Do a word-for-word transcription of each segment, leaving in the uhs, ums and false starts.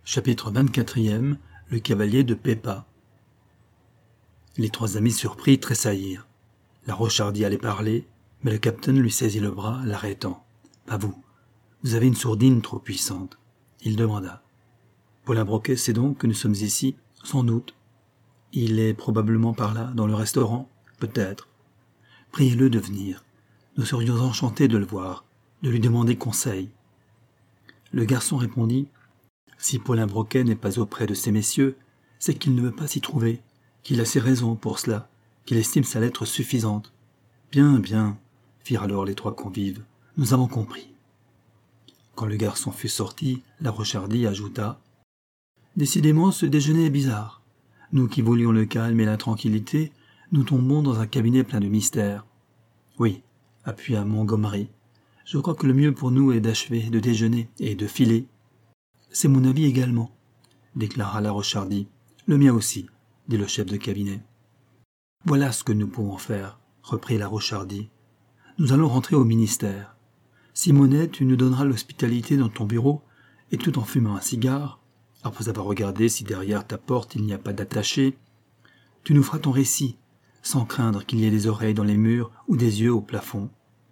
Chapitre vingt-quatrième. Le cavalier de Pépa. Les trois amis surpris tressaillirent. La Rochardie allait parler, mais le capitaine lui saisit le bras, l'arrêtant. « Pas vous. Vous avez une sourdine trop puissante. » Il demanda. « Paulin Broquet sait donc que nous sommes ici ? » ?»« Sans doute. »« Il est probablement par là, dans le restaurant ? » ?»« Peut-être. »« Priez-le de venir. Nous serions enchantés de le voir, de lui demander conseil. » Le garçon répondit. Si Paulin Broquet n'est pas auprès de ces messieurs, c'est qu'il ne veut pas s'y trouver, qu'il a ses raisons pour cela, qu'il estime sa lettre suffisante. Bien, bien, firent alors les trois convives, nous avons compris. Quand le garçon fut sorti, la Rochardie ajouta « Décidément, ce déjeuner est bizarre. Nous qui voulions le calme et la tranquillité, nous tombons dans un cabinet plein de mystères. » Oui, appuya Montgomery, je crois que le mieux pour nous est d'achever, de déjeuner et de filer. C'est mon avis également, déclara la Rochardie. Le mien aussi, dit le chef de cabinet. Voilà ce que nous pouvons faire, reprit la Rochardie. Nous allons rentrer au ministère. Simonet, tu nous donneras l'hospitalité dans ton bureau, et tout en fumant un cigare, après avoir regardé si derrière ta porte il n'y a pas d'attaché, tu nous feras ton récit, sans craindre qu'il y ait des oreilles dans les murs ou des yeux au plafond.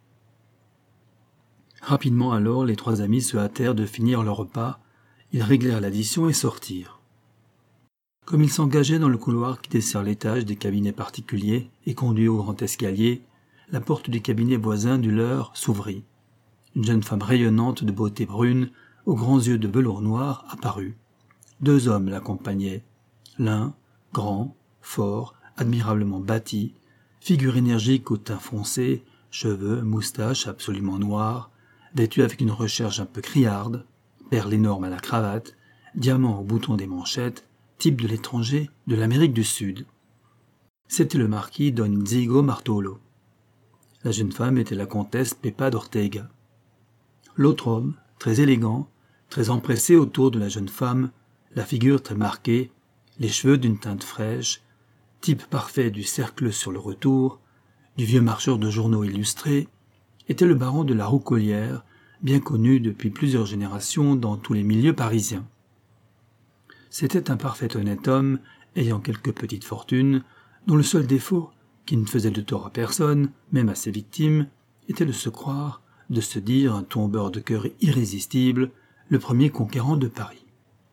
Rapidement alors, les trois amis se hâtèrent de finir leur repas. Ils réglèrent l'addition et sortirent. Comme ils s'engageaient dans le couloir qui dessert l'étage des cabinets particuliers et conduit au grand escalier, la porte du cabinet voisin du leur s'ouvrit. Une jeune femme rayonnante de beauté brune, aux grands yeux de velours noir, apparut. Deux hommes l'accompagnaient. L'un, grand, fort, admirablement bâti, figure énergique au teint foncé, cheveux, moustache absolument noirs, vêtu avec une recherche un peu criarde, perles énormes à la cravate, diamants au bouton des manchettes, type de l'étranger de l'Amérique du Sud. C'était le marquis Don Inigo Martolo. La jeune femme était la comtesse Pepa d'Ortega. L'autre homme, très élégant, très empressé autour de la jeune femme, la figure très marquée, les cheveux d'une teinte fraîche, type parfait du cercle sur le retour, du vieux marcheur de journaux illustrés, était le baron de la Roucoulière, bien connu depuis plusieurs générations dans tous les milieux parisiens. C'était un parfait honnête homme, ayant quelques petites fortunes, dont le seul défaut, qui ne faisait de tort à personne, même à ses victimes, était de se croire, de se dire un tombeur de cœur irrésistible, le premier conquérant de Paris.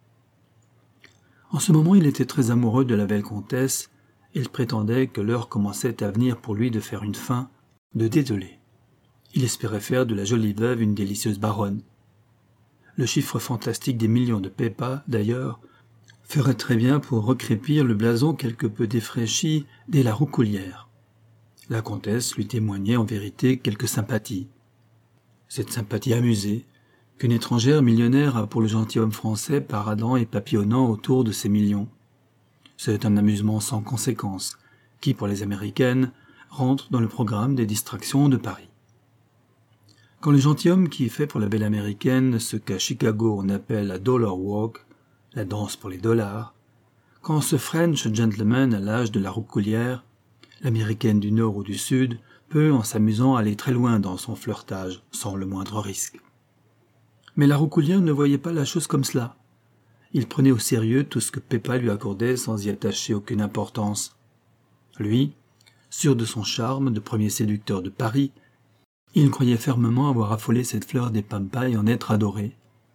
En ce moment, il était très amoureux de la belle comtesse, et il prétendait que l'heure commençait à venir pour lui de faire une fin, de dételer. Il espérait faire de la jolie veuve une délicieuse baronne. Le chiffre fantastique des millions de Pépa, d'ailleurs, ferait très bien pour recrépir le blason quelque peu défraîchi dès la Roucoulière. La comtesse lui témoignait en vérité quelque sympathie. Cette sympathie amusée, qu'une étrangère millionnaire a pour le gentilhomme français paradant et papillonnant autour de ses millions. C'est un amusement sans conséquence, qui, pour les Américaines, rentre dans le programme des distractions de Paris. Quand le gentilhomme qui fait pour la belle américaine ce qu'à Chicago on appelle la dollar walk, la danse pour les dollars, quand ce French gentleman à l'âge de la Roucoulière, l'américaine du Nord ou du Sud, peut, en s'amusant, aller très loin dans son flirtage, sans le moindre risque. Mais la Roucoulière ne voyait pas la chose comme cela. Il prenait au sérieux tout ce que Pépa lui accordait sans y attacher aucune importance. Lui, sûr de son charme de premier séducteur de Paris, il croyait fermement avoir affolé cette fleur des pampas et en être adoré.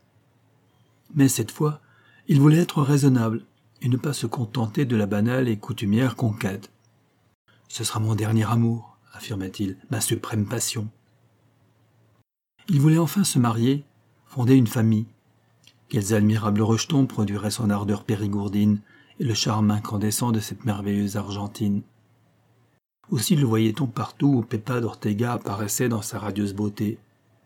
Mais cette fois, il voulait être raisonnable et ne pas se contenter de la banale et coutumière conquête. « Ce sera mon dernier amour », affirma-t-il, « ma suprême passion. » Il voulait enfin se marier, fonder une famille. Quels admirables rejetons produiraient son ardeur périgourdine et le charme incandescent de cette merveilleuse Argentine. Aussi le voyait-on partout où Pepa d'Ortega apparaissait dans sa radieuse beauté.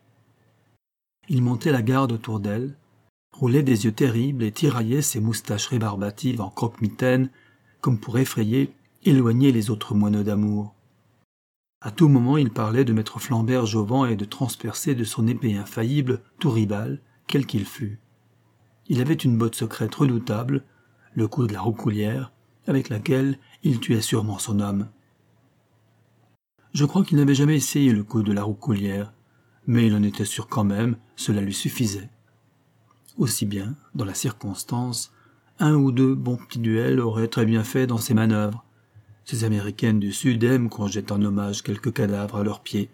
Il montait la garde autour d'elle, roulait des yeux terribles et tiraillait ses moustaches rébarbatives en croque-mitaine, comme pour effrayer, éloigner les autres moineaux d'amour. À tout moment, il parlait de mettre Flamberge au vent et de transpercer de son épée infaillible tout rival, quel qu'il fût. Il avait une botte secrète redoutable, le coup de la Roucoulière, avec laquelle il tuait sûrement son homme. Je crois qu'il n'avait jamais essayé le coup de la Roucoulière, mais il en était sûr quand même, cela lui suffisait. Aussi bien, dans la circonstance, un ou deux bons petits duels auraient très bien fait dans ces manœuvres. Ces Américaines du Sud aiment qu'on jette en hommage quelques cadavres à leurs pieds.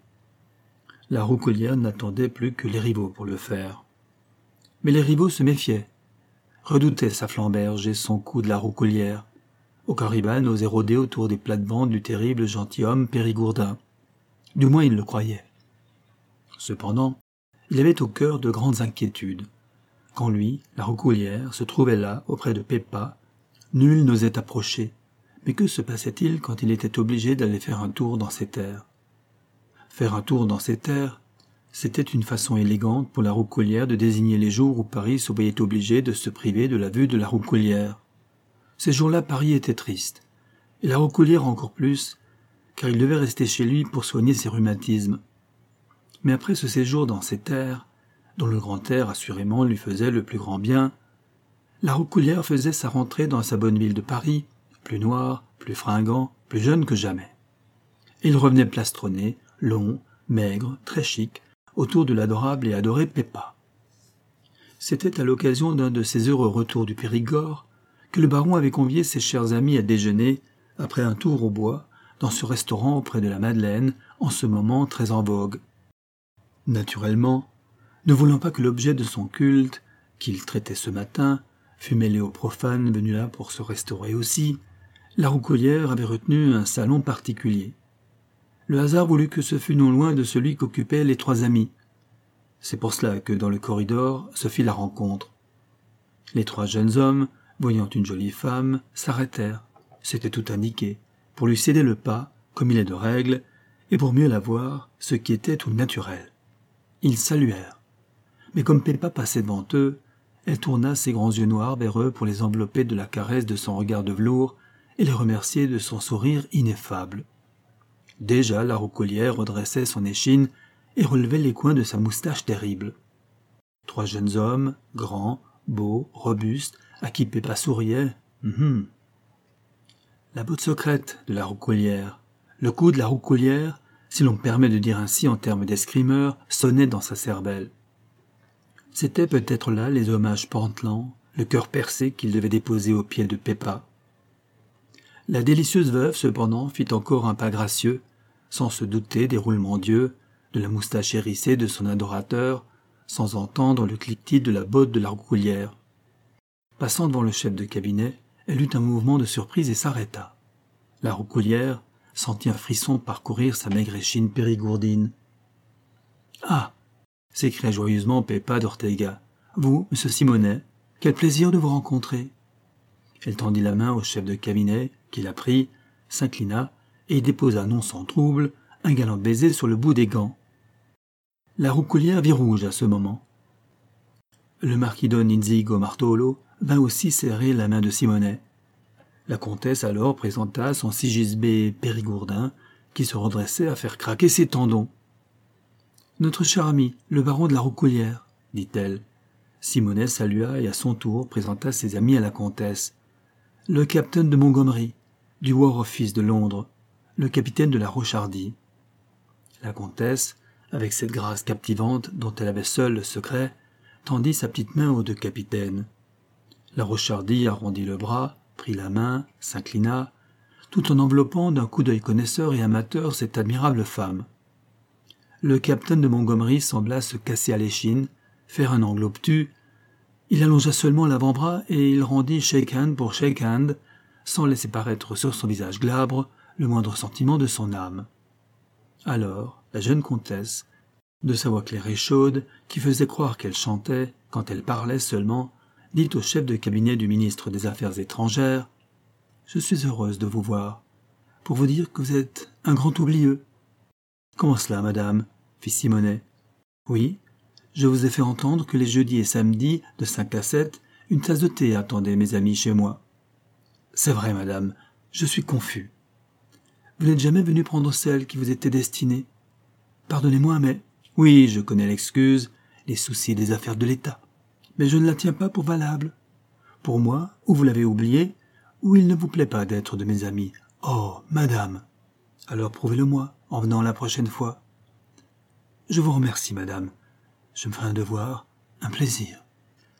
La roucoulière n'attendait plus que les rivaux pour le faire. Mais les rivaux se méfiaient, redoutaient sa flamberge et son coup de la roucoulière. Aucun rival n'osait rôder autour des plates-bandes du terrible gentilhomme Périgourdin. Du moins il le croyait. Cependant, il avait au cœur de grandes inquiétudes. Quand lui, la roucoulière, se trouvait là, auprès de Pépa, nul n'osait approcher. Mais que se passait-il quand il était obligé d'aller faire un tour dans ces terres? Faire un tour dans ces terres, c'était une façon élégante pour la roucoulière de désigner les jours où Paris se voyait obligé de se priver de la vue de la roucoulière. Ces jours-là, Paris était triste, et la roucoulière encore plus, car il devait rester chez lui pour soigner ses rhumatismes. Mais après ce séjour dans ces terres, dont le grand air assurément lui faisait le plus grand bien, la roucoulière faisait sa rentrée dans sa bonne ville de Paris, plus noir, plus fringant, plus jeune que jamais. Et il revenait plastronné, long, maigre, très chic, autour de l'adorable et adoré Pépa. C'était à l'occasion d'un de ces heureux retours du Périgord que le baron avait convié ses chers amis à déjeuner, après un tour au bois, dans ce restaurant auprès de la Madeleine, en ce moment très en vogue. Naturellement, ne voulant pas que l'objet de son culte, qu'il traitait ce matin, fût mêlé aux profanes venus là pour se restaurer aussi, la roucoulière avait retenu un salon particulier. Le hasard voulut que ce fût non loin de celui qu'occupaient les trois amis. C'est pour cela que dans le corridor se fit la rencontre. Les trois jeunes hommes, voyant une jolie femme, s'arrêtèrent, c'était tout indiqué, pour lui céder le pas, comme il est de règle, et pour mieux la voir, ce qui était tout naturel. Ils saluèrent. Mais comme Pépa passait devant eux, elle tourna ses grands yeux noirs vers eux pour les envelopper de la caresse de son regard de velours et les remercier de son sourire ineffable. Déjà la roucoulière redressait son échine et relevait les coins de sa moustache terrible. Trois jeunes hommes, grands, beaux, robustes, à qui Pépa souriait. Hum, La botte secrète de la roucoulière, le coup de la roucoulière, si l'on permet de dire ainsi en termes d'escrimeur, sonnait dans sa cervelle. C'étaient peut-être là les hommages pantelants, le cœur percé qu'il devait déposer aux pieds de Pépa. La délicieuse veuve, cependant, fit encore un pas gracieux, sans se douter des roulements d'yeux, de la moustache hérissée de son adorateur, sans entendre le cliquetis de la botte de la roucoulière. Passant devant le chef de cabinet, elle eut un mouvement de surprise et s'arrêta. La roucoulière sentit un frisson parcourir sa maigre échine périgourdine. « Ah !» s'écria joyeusement Pépa d'Ortega. « Vous, monsieur Simonet, quel plaisir de vous rencontrer !» Elle tendit la main au chef de cabinet, qui la prit, s'inclina et déposa non sans trouble un galant baiser sur le bout des gants. La roucoulière vit rouge à ce moment. Le marquis Don Inigo Martolo vint aussi serrer la main de Simonet. La comtesse alors présenta son Sigisbée Périgourdin, qui se redressait à faire craquer ses tendons. « Notre cher ami, le baron de la roucoulière, » dit-elle. Simonet salua et à son tour présenta ses amis à la comtesse. « Le capitaine de Montgomery, du War Office de Londres, le capitaine de la Rochardie. » La comtesse, avec cette grâce captivante dont elle avait seule le secret, tendit sa petite main aux deux capitaines. La Rochardie arrondit le bras, prit la main, s'inclina, tout en enveloppant d'un coup d'œil connaisseur et amateur cette admirable femme. Le capitaine de Montgomery sembla se casser à l'échine, faire un angle obtus. Il allongea seulement l'avant-bras et il rendit shake hand pour shake hand, sans laisser paraître sur son visage glabre le moindre sentiment de son âme. Alors, la jeune comtesse, de sa voix claire et chaude, qui faisait croire qu'elle chantait, quand elle parlait seulement, dit au chef de cabinet du ministre des Affaires étrangères « Je suis heureuse de vous voir, pour vous dire que vous êtes un grand oublieux. »« Comment cela, madame ?» fit Simonet. « Oui, je vous ai fait entendre que les jeudis et samedis, de cinq à sept, une tasse de thé attendait mes amis chez moi. »« C'est vrai, madame, je suis confus. Vous n'êtes jamais venu prendre celle qui vous était destinée. Pardonnez-moi, mais... Oui, je connais l'excuse, les soucis des affaires de l'État. Mais je ne la tiens pas pour valable. Pour moi, ou vous l'avez oublié, ou il ne vous plaît pas d'être de mes amis. Oh, madame! Alors prouvez-le-moi, en venant la prochaine fois. Je vous remercie, madame. Je me ferai un devoir, un plaisir.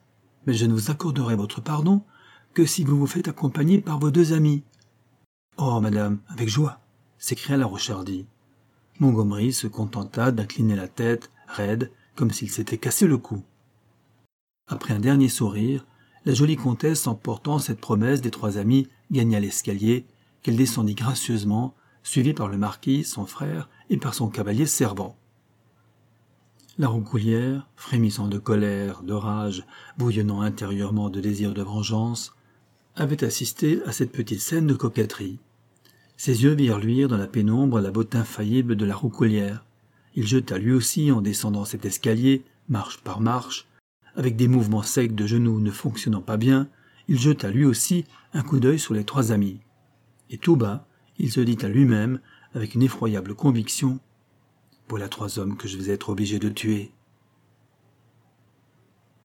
mais je ne vous accorderai votre pardon que si vous vous faites accompagner par vos deux amis. »« Oh, madame, avec joie !» s'écria la Rochardie. Montgomery se contenta d'incliner la tête, raide, comme s'il s'était cassé le cou. Après un dernier sourire, la jolie comtesse, emportant cette promesse des trois amis, gagna l'escalier, qu'elle descendit gracieusement, suivie par le marquis, son frère, et par son cavalier servant. La roucoulière, frémissant de colère, de rage, bouillonnant intérieurement de désir de vengeance, avait assisté à cette petite scène de coquetterie. Ses yeux virent luire dans la pénombre la beauté infaillible de la roucoulière. Il jeta lui aussi, en descendant cet escalier, marche par marche, avec des mouvements secs de genoux ne fonctionnant pas bien, il jeta lui aussi un coup d'œil sur les trois amis. Et tout bas, il se dit à lui-même, avec une effroyable conviction, « Voilà trois hommes que je vais être obligé de tuer. »